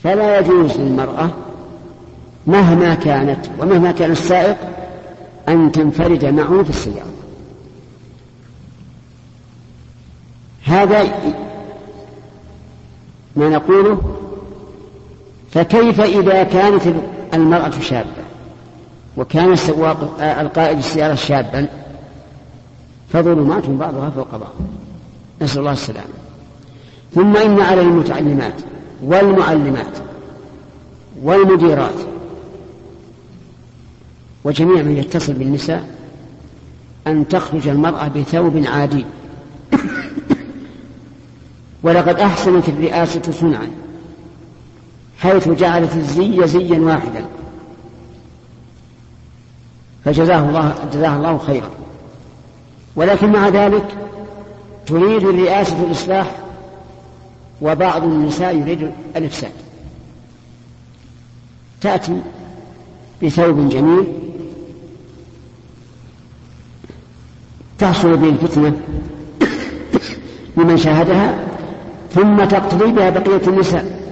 فلا يجوز للمرأة مهما كانت ومهما كان السائق أن تنفرد معه في السيارة. هذا ما نقوله. فكيف إذا كانت المرأة شابة وكان السواق القائد السيارة شابا؟ فظلمات بعضها فوق بعض، نسأل الله السلامة. ثم إن على المتعلمات والمعلمات والمديرات وجميع من يتصل بالنساء أن تخرج المرأة بثوب عادي. ولقد أحسنت الرئاسة صنعا حيث جعلت الزي زيا واحدا، فجزاها الله خيرا. ولكن مع ذلك تريد الرئاسة الإصلاح وبعض النساء يريد الإفساد. تأتي بثوب جميل تحصل به الفتنة لمن شاهدها، ثم تقتضي بها بقية النساء.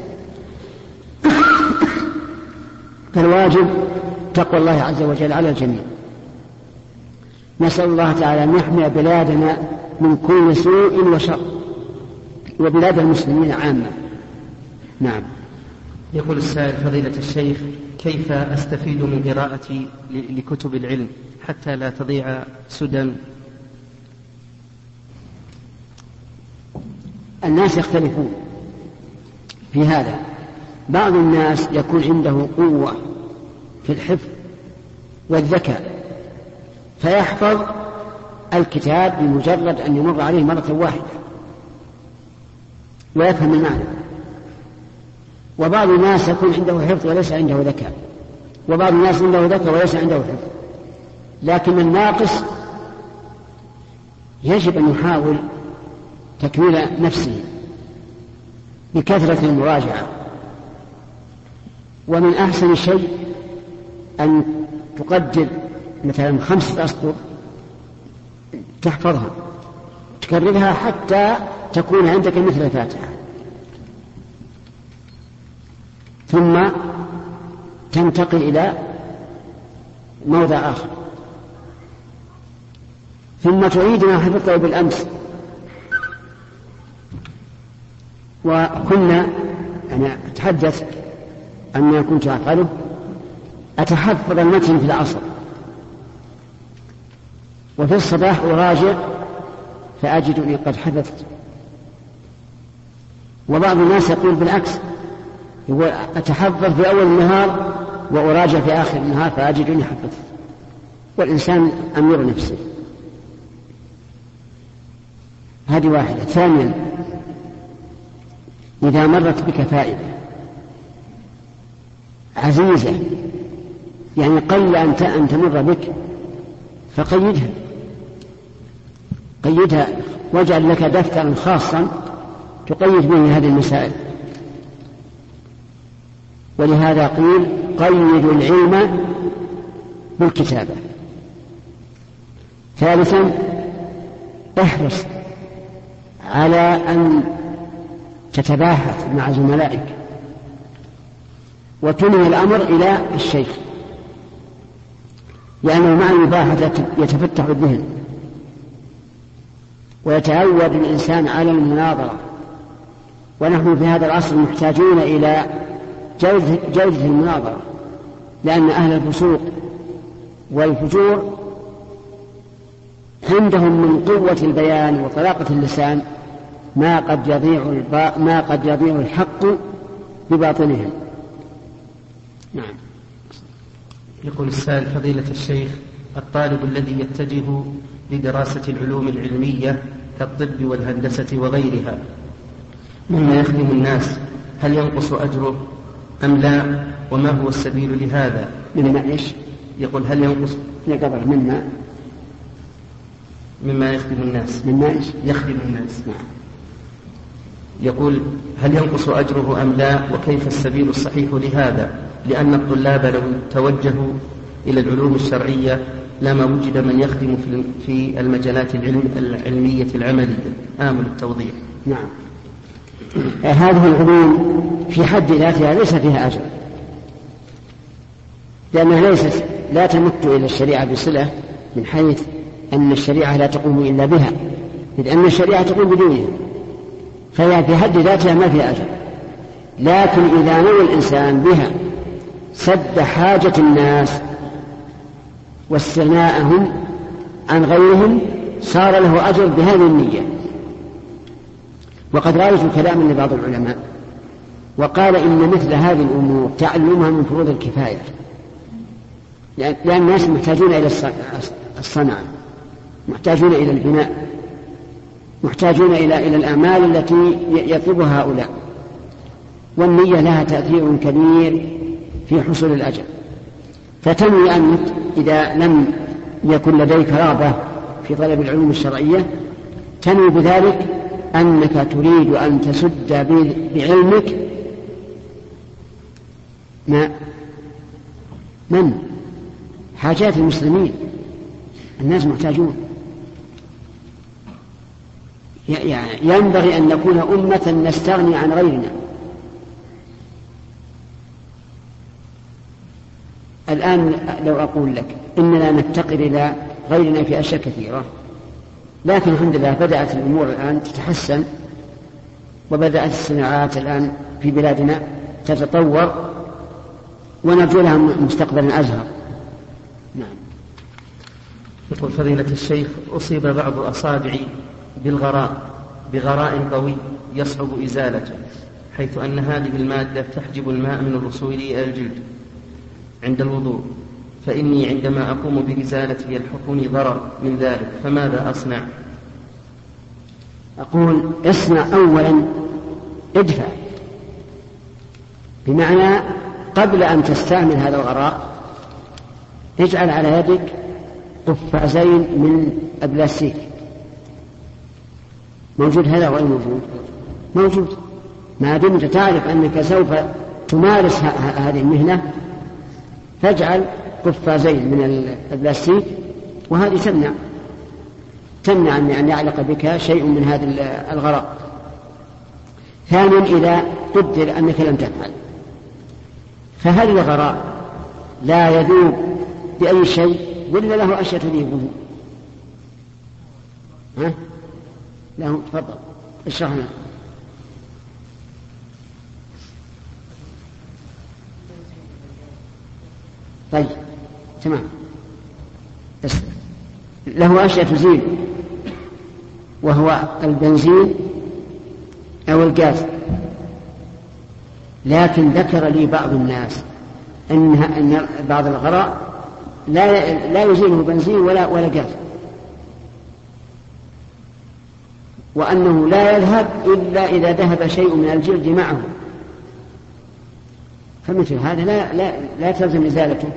فالواجب تقوى الله عز وجل على الجميع. نسأل الله تعالى أن يحمي بلادنا من كل سوء وشر وبلاد المسلمين عامة. نعم. يقول السائل: فضيلة الشيخ، كيف أستفيد من قراءتي لكتب العلم حتى لا تضيع سدى؟ الناس يختلفون في هذا. بعض الناس يكون عنده قوة في الحفظ والذكاء فيحفظ الكتاب بمجرد أن يمر عليه مرة واحدة ويفهم المعنى. وبعض الناس يكون عنده حفظ وليس عنده ذكاء، وبعض الناس عنده ذكاء وليس عنده حفظ. لكن الناقص يجب أن يحاول تكميل نفسه بكثرة المراجعة. ومن أحسن شيء أن تقدر مثلا 5 أسطر تحفظها تكررها حتى تكون عندك مثل الفاتحة، ثم تنتقل إلى موضع آخر، ثم تعيد ما حفظته بالأمس. وكنا أنا أتحدث أني كنت أفعله، أتحفظ المتن في العصر وفي الصباح أراجع فأجدني قد حفظت. وبعض الناس يقول بالعكس، يقول أتحفظ في أول النهار وأراجع في آخر النهار فأجدني حفظت. والإنسان أمير نفسه. هذه واحدة. ثانيا، إذا مرت بك فائدة عزيزة يعني قل أن تمر بك قيدها واجعل لك دفترا خاصا تقيد به هذه المسائل. ولهذا قيل قيد العلم بالكتابة. ثالثا، احرص على أن تتباحث مع زملائك وتنهي الأمر إلى الشيخ، لأنه مع المباحثة يتفتح الذهن ويتعود الإنسان على المناظرة. ونحن في هذا العصر محتاجون إلى جودة المناظرة، لأن أهل الفسوق والفجور عندهم من قوة البيان وطلاقة اللسان ما قد يضيع الحق بباطنهم. نعم. يقول السائل: فضيلة الشيخ، الطالب الذي يتجه لدراسة العلوم العلمية كالطب والهندسة وغيرها مما يخدم الناس، هل ينقص أجره أم لا؟ وما هو السبيل لهذا؟ مما إيش؟ يقول هل ينقص مما يخدم الناس. مما إيش؟ يخدم الناس. نعم. يقول هل ينقص أجره أم لا؟ وكيف السبيل الصحيح لهذا؟ لأن الطلاب لو توجهوا إلى العلوم الشرعية لما وجد من يخدم في المجالات العلمية العملية. آمل التوضيح. نعم. هذه العلوم في حد ذاتها ليس فيها أجر، لأنها لا تمت إلى الشريعة بصلة، من حيث أن الشريعة لا تقوم إلا بها، إذ أن الشريعة تقوم بدونها، فهي في حد ذاتها ما فيها أجر. لكن إذا نوى الإنسان بها سد حاجة الناس واستغناءهم عن غيرهم صار له أجر بهذه النية. وقد رأيت كلاما لبعض العلماء وقال إن مثل هذه الأمور تعلمها من فروض الكفاية، لأن الناس محتاجون إلى الصنعة، محتاجون إلى البناء، محتاجون إلى الأعمال التي يطلبها هؤلاء، والنية لها تأثير كبير في حصول الأجر. فتنوي أنك إذا لم يكن لديك رغبة في طلب العلوم الشرعية تنوي بذلك أنك تريد أن تسد بعلمك من حاجات المسلمين. الناس محتاجون، يعني ينبغي أن نكون أمة نستغني عن غيرنا. الآن لو أقول لك إننا نفتقر إلى غيرنا في أشياء كثيرة، لكن الحمد لله بدأت الأمور الآن تتحسن، وبدأت الصناعات الآن في بلادنا تتطور، ونرجو لها مستقبلا أزهر. نعم. يقول فضيلة الشيخ: أصيب بعض أصابعي بغراء قوي يصعب إزالته، حيث أن هذه المادة تحجب الماء من الوصول إلى الجلد عند الوضوء، فإني عندما أقوم بإزالته يلحقني ضرر من ذلك، فماذا أصنع؟ أقول اصنع أولا، ادفع، بمعنى قبل أن تستعمل هذا الغراء اجعل على يدك قفازين من البلاستيك. موجود هذا غير موجود؟ موجود. ما دمت تعرف أنك سوف تمارس هذه المهنة فاجعل قفازين من البلاستيك، وهذه تمنع أن يعلق بك شيء من هذا الغراء. ثانيا إذا قدر أنك لم تفعل، فهل الغراء لا يذوب بأي شيء ولا له أشياء تذيبه؟ له. تفضل اشرح لنا. طيب تمام، بس له أشياء تزيل، وهو البنزين أو الغاز. لكن ذكر لي بعض الناس أن بعض الغراء لا يزيله بنزين ولا غاز، وأنه لا يذهب إلا إذا ذهب شيء من الجلد معه، فمثل هذا لا تلزم إزالته،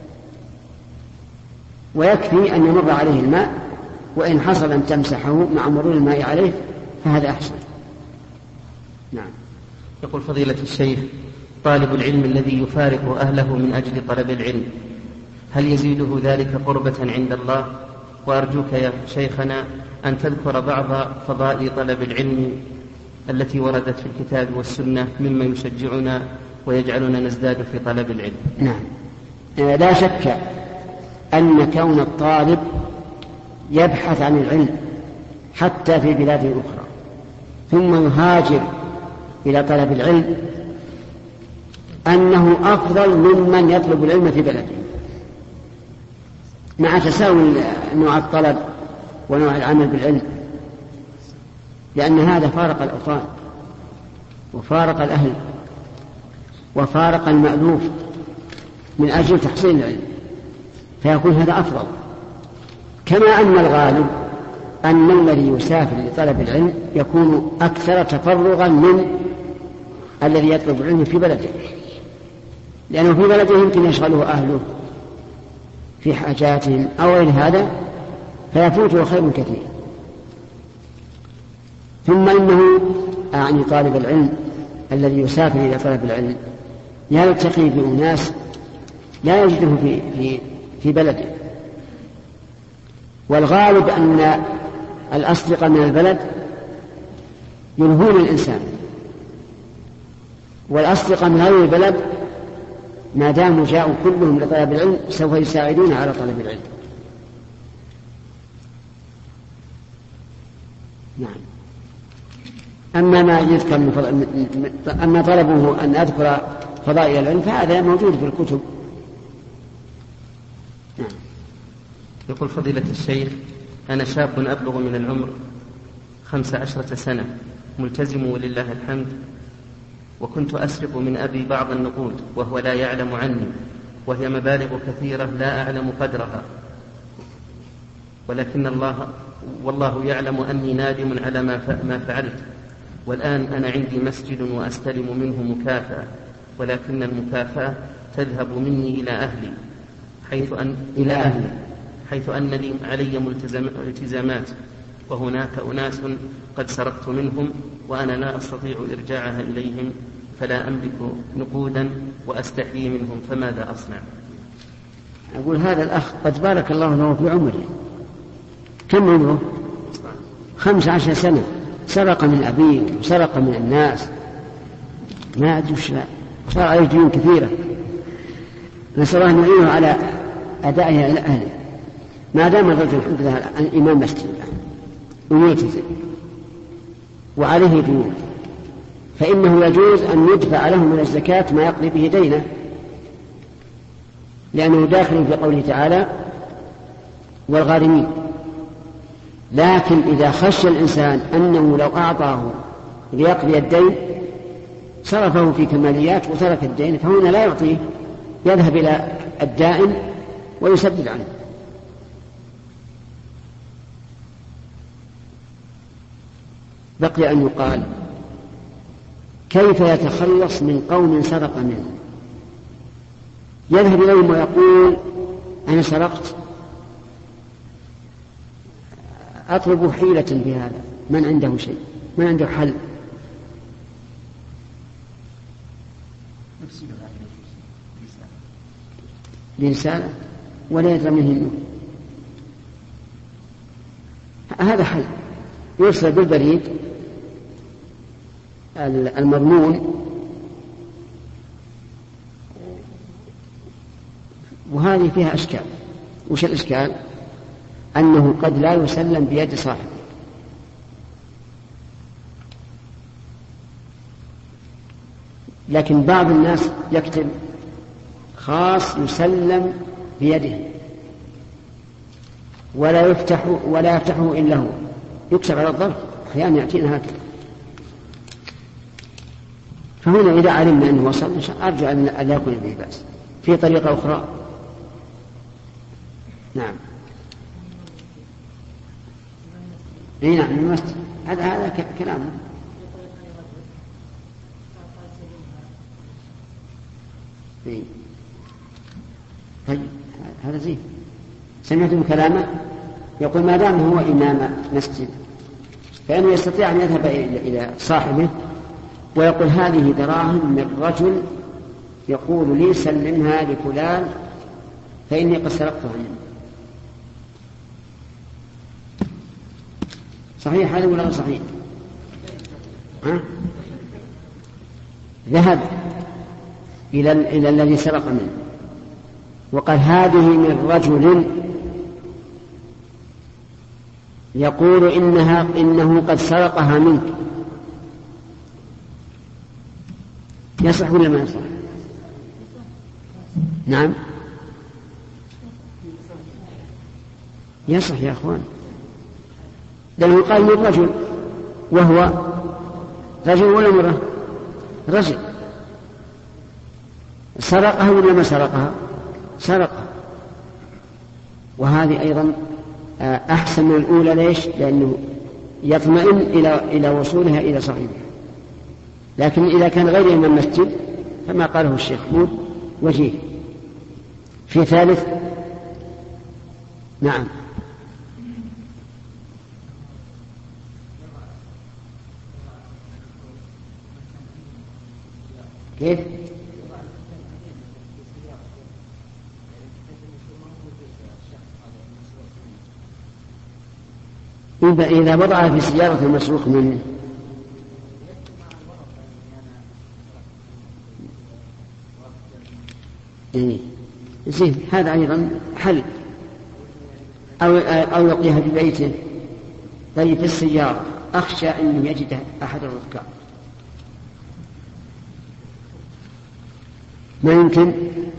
ويكفي أن يمر عليه الماء، وإن حصل أن تمسحه مع مرور الماء عليه فهذا أحسن. نعم. يقول فضيلة الشيخ: طالب العلم الذي يفارق أهله من أجل طلب العلم هل يزيده ذلك قربة عند الله؟ وأرجوك يا شيخنا أن تذكر بعض فضائل طلب العلم التي وردت في الكتاب والسنة مما يشجعنا ويجعلنا نزداد في طلب العلم. نعم. لا شك أن كون الطالب يبحث عن العلم حتى في بلاد أخرى ثم يهاجر إلى طلب العلم أنه أفضل ممن يطلب العلم في بلده، مع تساوي نوع الطلب ونوع العمل بالعلم، لأن هذا فارق الأوطان وفارق الأهل وفارق المألوف من أجل تحصيل العلم، فيكون هذا أفضل. كما أن الغالب أن الذي يسافر لطلب العلم يكون أكثر تفرغا من الذي يطلب العلم في بلده، لأنه في بلده يمكن يشغله أهله في حاجاتهم أو غير هذا فيفوته خير كثير. ثم إنه أعني طالب العلم الذي يسافر إلى طلب العلم يلتقي بأناس لا يجده في بلده، والغالب أن الأصدقاء من البلد يلهون الإنسان والأصدقاء من غير البلد ما داموا جاءوا كلهم لطلب العلم سوف يساعدون على طلب العلم. نعم. أما طلبه أن أذكر فضائل العلم فهذا موجود في الكتب. نعم. يقول فضيلة الشيخ: أنا شاب أبلغ من العمر 15 سنة، ملتزم ولله الحمد، وكنت أسرق من أبي بعض النقود وهو لا يعلم عني، وهي مبالغ كثيرة لا أعلم قدرها، ولكن والله يعلم أني نادم على ما فعلت. والآن أنا عندي مسجد وأستلم منه مكافأة، ولكن المكافأة تذهب مني إلى أهلي حيث أن لي علي التزامات، وهناك أناس قد سرقت منهم وأنا لا أستطيع إرجاعها إليهم، فلا أملك نقودا وأستحيي منهم، فماذا أصنع؟ أقول هذا الأخ قد بارك الله له في عمره. كم عمره؟ 15 سنة، سرق من أبيه وسرق من الناس، ما أدري وش، صار عليه ديون كثيرة، نسأل الله أن يعينه على أدائها إلى أهله. ما دام الرجل الحمد لله إمام مسجد ويلتزم وعليه ديون، فإنه يجوز أن يدفع له من الزكاة ما يقضي به دينه، لأنه داخل في قوله تعالى: والغارمين. لكن إذا خشى الإنسان أنه لو أعطاه ليقضي الدين صرفه في كماليات وترك الدين، فهنا لا يعطيه، يذهب إلى الدائن ويسدد عنه. بقي أن يقال: كيف يتخلص من قوم سرق منه؟ يذهب إليهم ويقول: أنا سرقت، أطلب حيلة في هذا، من عنده شيء، من عنده حل؟ برسالة ولا يدرى منه. هذا حل، يرسل بالبريد المضمون، وهذه فيها أشكال. وش الإشكال؟ أنه قد لا يسلم بيد صاحبه، لكن بعض الناس يكتب خاص يسلم بيده ولا يفتحه إلا هو، يكتب على الظرف، أحيانا يأتينا هكذا. فهنا إذا علمنا أنه وصل أرجو أن لا يكون به بأس. في طريقة أخرى. نعم. نعم، هذا كلام. طيب هذا زين. سمعتم كلامه يقول: ما دام هو إمام مسجد فإنه يستطيع أن يذهب إلى صاحبه ويقول: هذه دراهم من رجل يقول لي سلمها لفلان فإني قد سرقتها منه. صحيح هذا ولا صحيح؟ ذهب إلى الذي سرق منه وقال: هذه من رجل يقول إنه قد سرقها منك. يصح ولا ما يصح؟ نعم يصح يا أخوان، لأنه قال من رجل، وهو رجل ولا مرة؟ رجل. سرقها ولا ما سرقها؟ سرقها. وهذه أيضا أحسن من الأولى. ليش؟ لأنه يطمئن إلى وصولها إلى صاحبها. لكن إذا كان غير من المسجد فما قاله الشيخ مود وجيه. في ثالث. نعم. كيف؟ إذا وضعها في سيارة المسروق منه إيه. زين، هذا أيضا حل. أو يقضيها في بيته. طيب في السيارة أخشى أن يجد أحد الركاب، ما يمكن،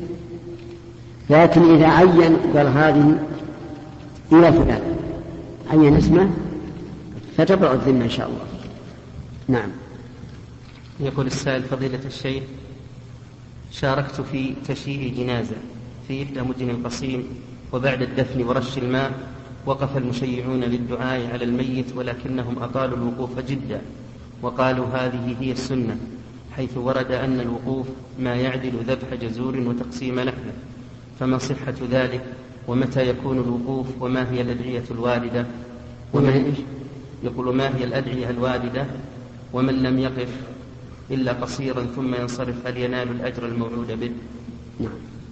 لكن إذا عين قال هذه إلى فلان، عين اسمه، فتبرأ الذمة إن شاء الله. نعم. يقول السائل: فضيلة الشيخ، شاركت في تشييع جنازة في إحدى مدن القصيم، وبعد الدفن ورش الماء وقف المشيعون للدعاء على الميت، ولكنهم أطالوا الوقوف جدا، وقالوا هذه هي السنة، حيث ورد أن الوقوف ما يعدل ذبح جزور وتقسيم لحمه، فما صحة ذلك؟ ومتى يكون الوقوف؟ وما هي الأدعية الواردة؟ يقول: ما هي الأدعية الواردة؟ ومن لم يقف إلا قصيرا ثم ينصرف هل ينال الأجر الموعود به؟ نعم.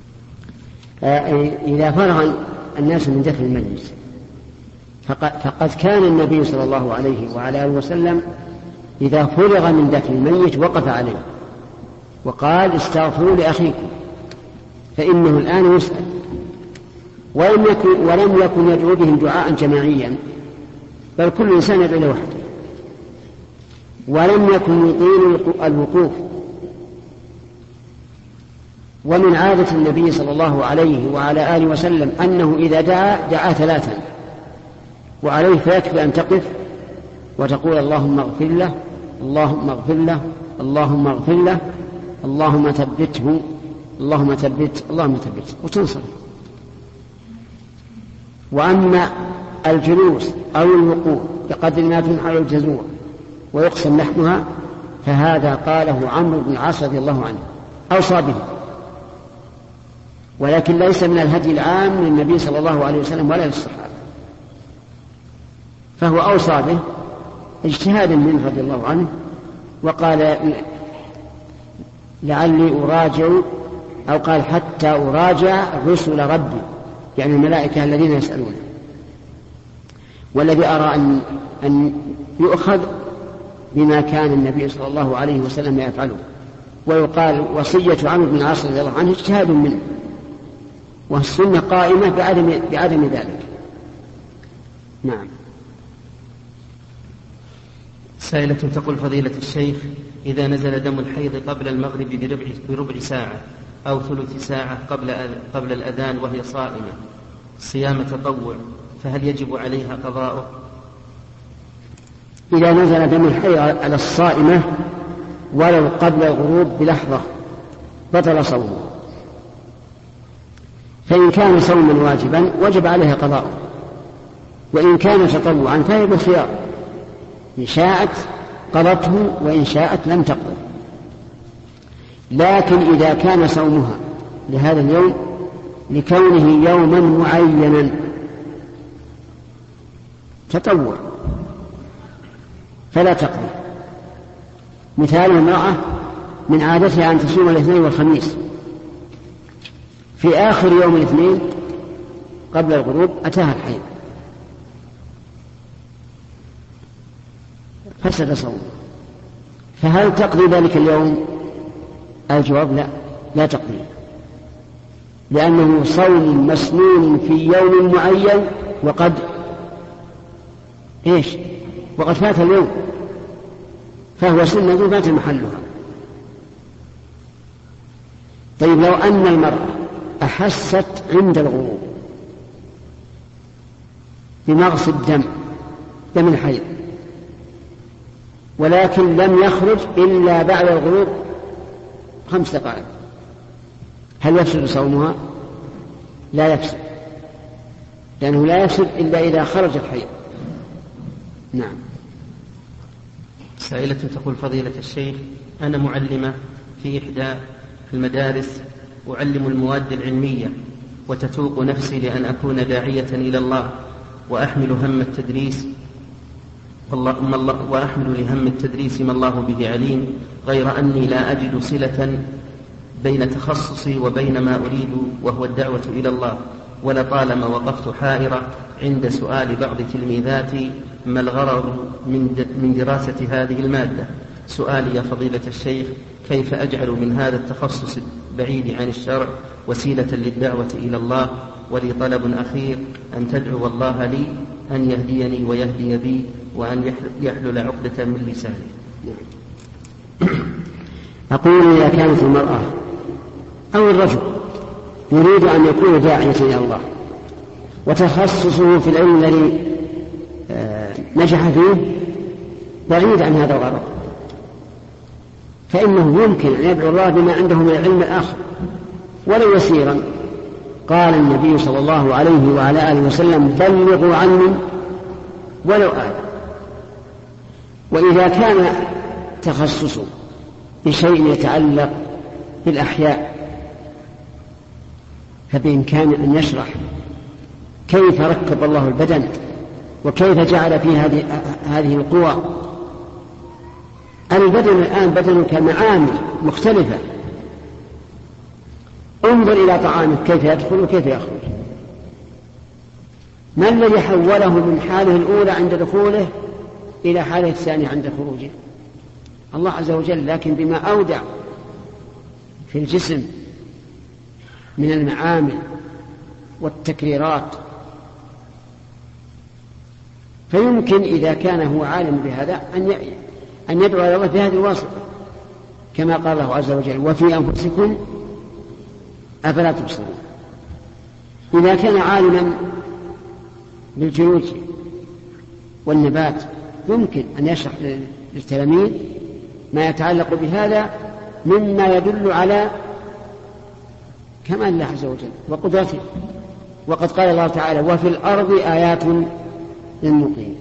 إذا فرغ الناس من دفن الميت، فقد كان النبي صلى الله عليه وعلى آله وسلم إذا فرغ من دفن الميت وقف عليه وقال: استغفروا لأخيكم فإنه الآن يسأل. ولم يكن يدعو بهم دعاء جماعيا، بل كل إنسان يدعو لوحده، ولم يكن يطيل الوقوف. ومن عادة النبي صلى الله عليه وعلى آله وسلم أنه إذا دعا 3، وعليه فيكفي أن تقف وتقول: اللهم اغفر له، اللهم اغفر له، اللهم اغفر له، اللهم ثبته، اللهم ثبت، اللهم ثبت، وتنصر. وأما الجلوس أو الوقوف بقدر ما تنحر الجزور ويقسم لحمها، فهذا قاله عمرو بن العاص رضي الله عنه، أوصى به، ولكن ليس من الهدي العام للنبي صلى الله عليه وسلم ولا للصحابة، فهو أوصى به اجتهادا منه رضي الله عنه، وقال: لعلي أراجع، أو قال: حتى أراجع رسل ربي، يعني الملائكة الذين يسألون. والذي أرى أن يؤخذ بما كان النبي صلى الله عليه وسلم يفعله، ويقال وصية عمرو بن العاص رضي الله عنه اجتهاد منه، والسنة قائمة بعدم ذلك. نعم. سائلة تقول: فضيلة الشيخ، إذا نزل دم الحيض قبل المغرب بربع ساعة أو ثلث ساعة قبل الأذان وهي صائمة صيام تطوع، فهل يجب عليها قضاؤه؟ إذا نزل دم الحيض على الصائمة ولو قبل الغروب بلحظة بطل صومه، فإن كان صوما واجبا وجب عليها قضاؤه، وإن كان تطوعا فهي بالخيار، إن شاءت قضته وإن شاءت لم تقضه. لكن إذا كان صومها لهذا اليوم لكونه يوما معينا تطوع فلا تقضي. مثال: المرأة من عادتها أن تصوم الاثنين والخميس، في آخر يوم الاثنين قبل الغروب أتاها الحيض فسد صومه، فهل تقضي ذلك اليوم؟ الجواب: لا تقضي، لأنه صوم مسنون في يوم معين وقد فات اليوم، فهو سنة فات محلها. طيب، لو أن المرأة أحست عند الغروب بمغص دم الحيض، ولكن لم يخرج إلا بعد الغروب 5 دقائق، هل يفسد صومها؟ لا يفسد، لأنه لا يفسد إلا إذا خرج الحيض. نعم. سائلة تقول: فضيلة الشيخ، أنا معلمة في إحدى المدارس، أعلم المواد العلمية، وتتوق نفسي لأن أكون داعية إلى الله، وأحمل هم التدريس وأحمل لهم التدريس ما الله به عليم، غير أني لا أجد صلة بين تخصصي وبين ما أريد وهو الدعوة إلى الله، ولطالما وقفت حائرة عند سؤال بعض تلميذاتي: ما الغرض من دراسة هذه المادة؟ سؤالي يا فضيلة الشيخ: كيف أجعل من هذا التخصص البعيد عن الشرع وسيلة للدعوة إلى الله؟ ولي طلب أخير: أن تدعو الله لي أن يهديني ويهدي بي، وأن يحلل عقدة من لساني. أقول: إذا كانت المرأة أو الرجل يريد أن يكون داعية إلى الله وتخصصه في العلم الذي نجح فيه بعيد عن هذا الغرض، فإنه يمكن أن يدعو الله بما عنده من العلم الآخر ولو يسيرا. قال النبي صلى الله عليه وعلى آله وسلم: بلغوا عني ولو آية. وإذا كان تخصصه بشيء يتعلق بالأحياء فبإمكانه أن يشرح كيف ركب الله البدن وكيف جعل فيه هذه القوى. البدن الآن بدن كمعامل مختلفة. انظر إلى طعامك كيف يدخل وكيف يخرج. ما الذي حوله من حاله الأولى عند دخوله إلى حاله الثانية عند خروجه؟ الله عز وجل، لكن بما أودع في الجسم من المعامل والتكريرات. فيمكن إذا كان هو عالم بهذا أن يدعو إلى الله بهذه الواسطة، كما قال الله عز وجل: وفي أنفسكم أفلا تبصرون. إذا كان عالما بالجيولوجيا والنبات يمكن أن يشرح للتلاميذ ما يتعلق بهذا مما يدل على كمال الله عز وجل وقدرته. وقد قال الله تعالى: وفي الأرض آيات للموقنين.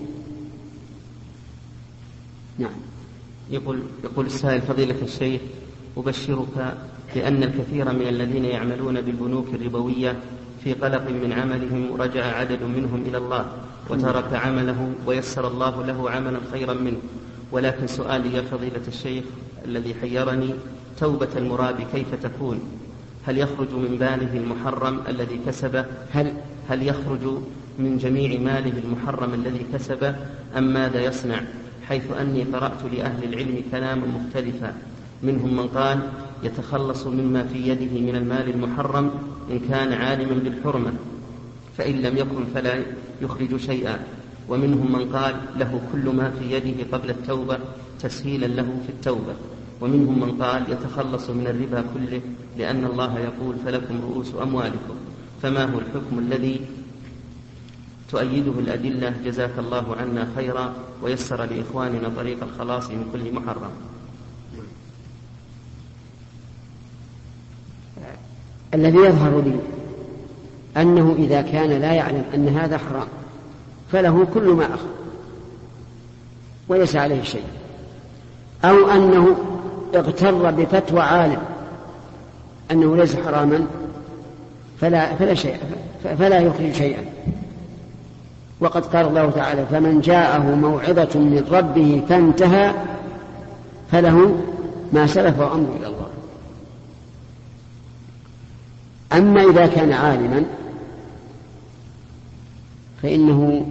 نعم. يقول السائل: فضيلة الشيخ، أبشرك بأن الكثير من الذين يعملون بالبنوك الربوية في قلق من عملهم، ورجع عدد منهم إلى الله وترك عمله ويسر الله له عملا خيرا منه. ولكن سؤالي يا فضيلة الشيخ الذي حيرني: توبة المرابي كيف تكون؟ هل يخرج من ماله المحرم الذي كسبه؟ هل يخرج من جميع ماله المحرم الذي كسبه، أم ماذا يصنع؟ حيث أني قرأت لأهل العلم كلاما مختلفا، منهم من قال يتخلص مما في يده من المال المحرم إن كان عالما بالحرمة، فإن لم يكن فلا يخرج شيئا، ومنهم من قال له كل ما في يده قبل التوبة تسهيلا له في التوبة، ومنهم من قال يتخلص من الربا كله، لأن الله يقول: فلكم رؤوس أموالكم. فما هو الحكم الذي تؤيده الأدلة؟ جزاك الله عنا خيرا ويسر لإخواننا طريق الخلاص من كل محرم. الذي يظهر لي أنه إذا كان لا يعلم أن هذا حرام فله كل ما أخذ وليس عليه شيء، أو أنه اغتر بفتوى عالم أنه ليس حراما فلا يخرج شيئا. وقد قال الله تعالى: فمن جاءه موعظة من ربه فانتهى فله ما سلف وأمره إلى الله. أما إذا كان عالما فإنه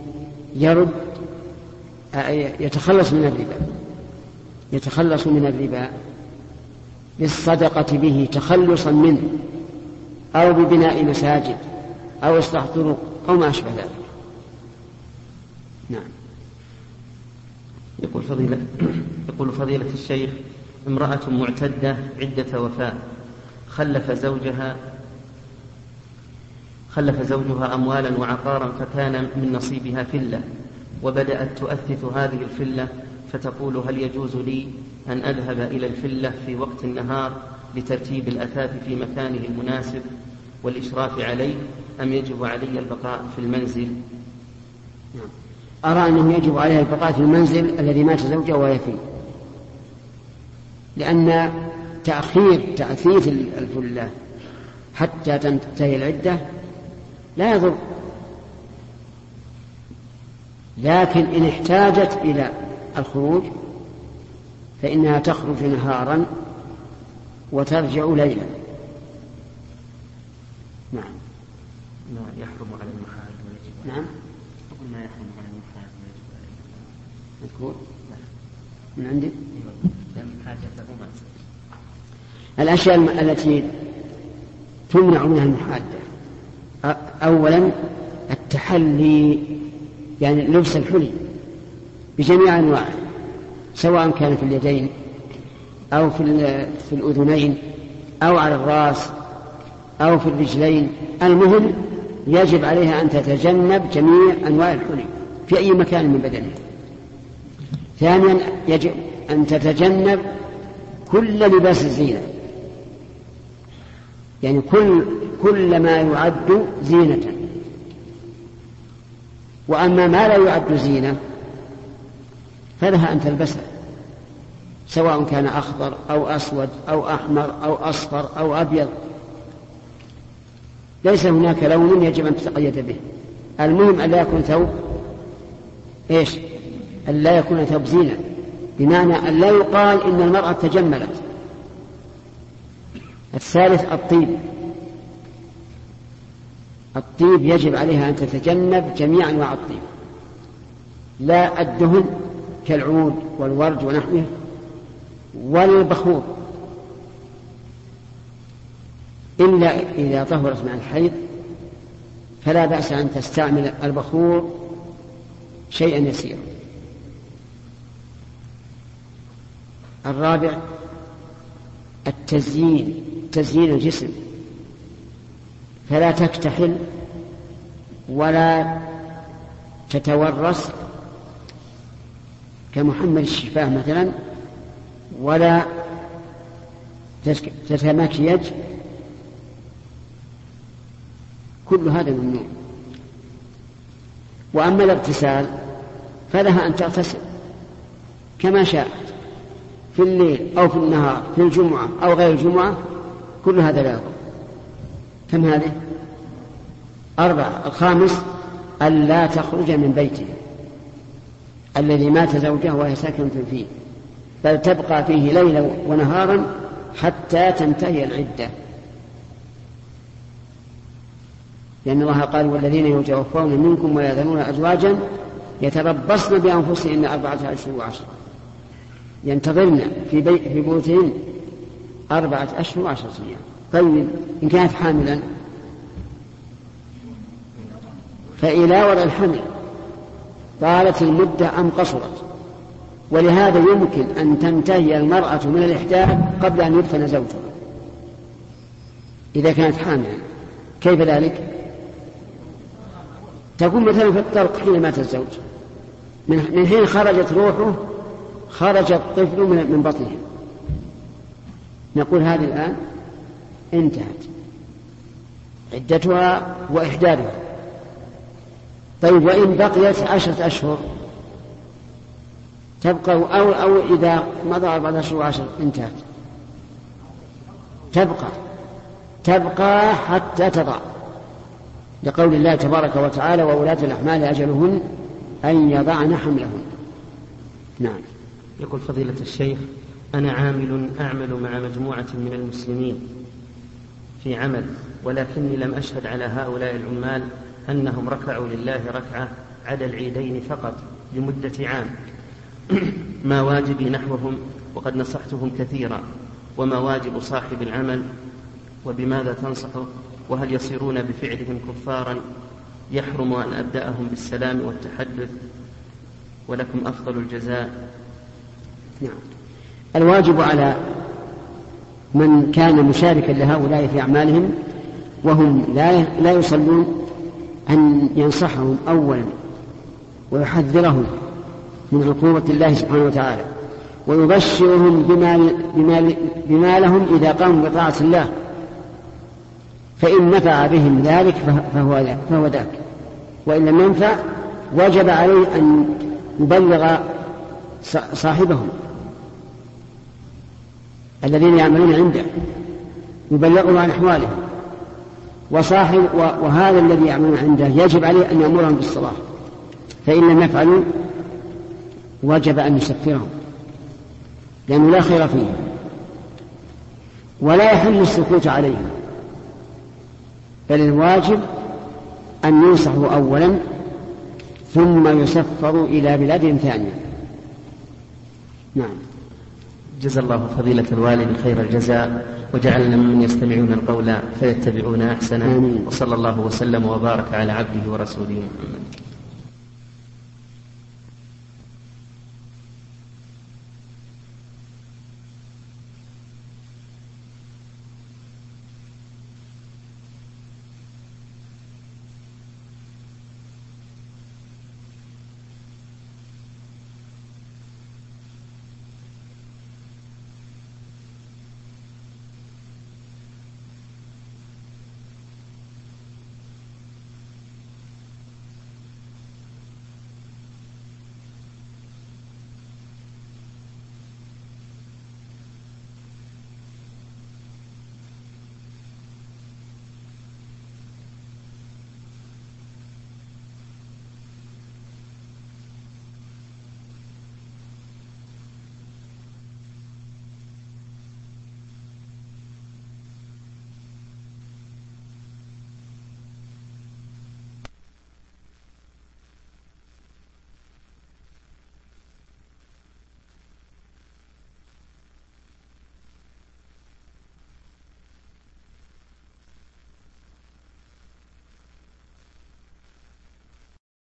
يتخلص من الربا بالصدقة به تخلصا منه، أو ببناء مساجد، أو إصلاح طرق، أو ما أشبه ذلك. نعم. يقول فضيلة الشيخ: امرأة معتدة عدة وفاة، خلف زوجها أموالا وعقارا، فكان من نصيبها فلة، وبدأت تؤثث هذه الفلة، فتقول: هل يجوز لي أن أذهب إلى الفلة في وقت النهار لترتيب الأثاث في مكانه المناسب والإشراف عليه، أم يجب علي البقاء في المنزل؟ أرى أنه يجب عليها البقاء في المنزل الذي مات زوجها وهي فيه، لأن تأخير تأثيث الفلة حتى تنتهي العدة لا يضر، لكن إن احتاجت إلى الخروج فإنها تخرج نهارا وترجع ليلا. نعم. ما يحرم على المحارم ويجب عليه. نعم. ما يحرم على المحارم ويجب عليه. مذكور من عندي. الأشياء التي تمنع منها المحادة: أولا التحلي، يعني لبس الحلي بجميع أنواعه، سواء كان في اليدين أو في الأذنين أو على الرأس أو في الرجلين، المهم يجب عليها أن تتجنب جميع أنواع الحلي في أي مكان من بدنها. ثانيا يجب أن تتجنب كل لباس الزينة، يعني كل ما يعد زينة. وأما ما لا يعد زينة فلها أن تلبسها، سواء كان أخضر أو أسود أو أحمر أو أصفر أو أبيض، ليس هناك لون يجب أن تتقيد به. المهم أن لا يكون ثوب أن لا يكون ثوب زينة، بمعنى أن لا يقال إن المرأة تجملت. الثالث الطيب يجب عليها أن تتجنب جميع أنواع الطيب، لا الدهن كالعود والورد ونحوه، والبخور إلا إذا طهرت مع الحيض، فلا بأس أن تستعمل البخور شيئا يسيرا. الرابع تزيين الجسم، فلا تكتحل ولا تتورس كمحمل الشفاه مثلا، ولا تتمكيج، كل هذا ممنوع. وأما الاغتسال فلها أن تغتسل كما شاءت في الليل أو في النهار، في الجمعة أو غير الجمعة، كل هذا لا يضر. كم هذه؟ 4. الخامس ألا تخرج من بيته الذي مات زوجها وهي ساكنة فيه، بل تبقى فيه ليلا ونهارا حتى تنتهي العدة، لأن الله قال: والذين يتوفون منكم ويذرون أزواجا يتربصن بأنفسهن 4 أشهر و10، ينتظرن في بيوتهن 4 أشهر و10 أيام. طيب إن كانت حاملا فإلى وضع الحمل طالت المدة أم قصرت، ولهذا يمكن أن تنتهي المرأة من الإحداث قبل أن يدفن زوجها إذا كانت حاملا. كيف ذلك؟ تكون مثلا في الطلق حين مات الزوج، من حين خرجت روحه خرج الطفل من بطنه، نقول هذه الآن انتهت عدتها وإحداثها. طيب وإن بقيت 10 أشهر تبقى، أو إذا مضى 4 أشهر و10 انتهت، تبقى حتى تضع، لقول الله تبارك وتعالى: وولاة الأحمال أجلهن أن يضعن حملهن. نعم. يقول فضيلة الشيخ: أنا أعمل مع مجموعة من المسلمين في عمل، ولكني لم أشهد على هؤلاء العمال أنهم ركعوا لله ركعة عدا العيدين فقط لمدة عام. ما واجبي نحوهم وقد نصحتهم كثيرا؟ وما واجب صاحب العمل؟ وبماذا تنصحه؟ وهل يصيرون بفعلهم كفارا يحرم أن أبدأهم بالسلام والتحدث؟ ولكم أفضل الجزاء. نعم. الواجب على من كان مشاركا لهؤلاء في أعمالهم وهم لا يصلون أن ينصحهم أولا ويحذرهم من عقوبة الله سبحانه وتعالى، ويبشرهم بما لهم إذا قاموا بطاعة الله، فإن نفع بهم ذلك فهو ذاك، وإن لم ينفع وجب عليه أن يبلغ صاحبهم الذين يعملون عنده، يبلغهم عن أحوالهم، وهذا الذي يعملون عنده يجب عليه أن يأمرهم بالصلاة، فإن لم يفعلوا وجب أن يسفرهم، لأنه لا خير فيه، ولا يحل السكوت عليهم، بل الواجب أن ينصحوا أولا ثم يسفروا إلى بلاد ثانية. نعم. جزا الله فضيلة الوالد خير الجزاء، وجعلنا ممن يستمعون القول فيتبعون أحسنه، وصلى الله وسلم وبارك على عبده ورسوله محمد.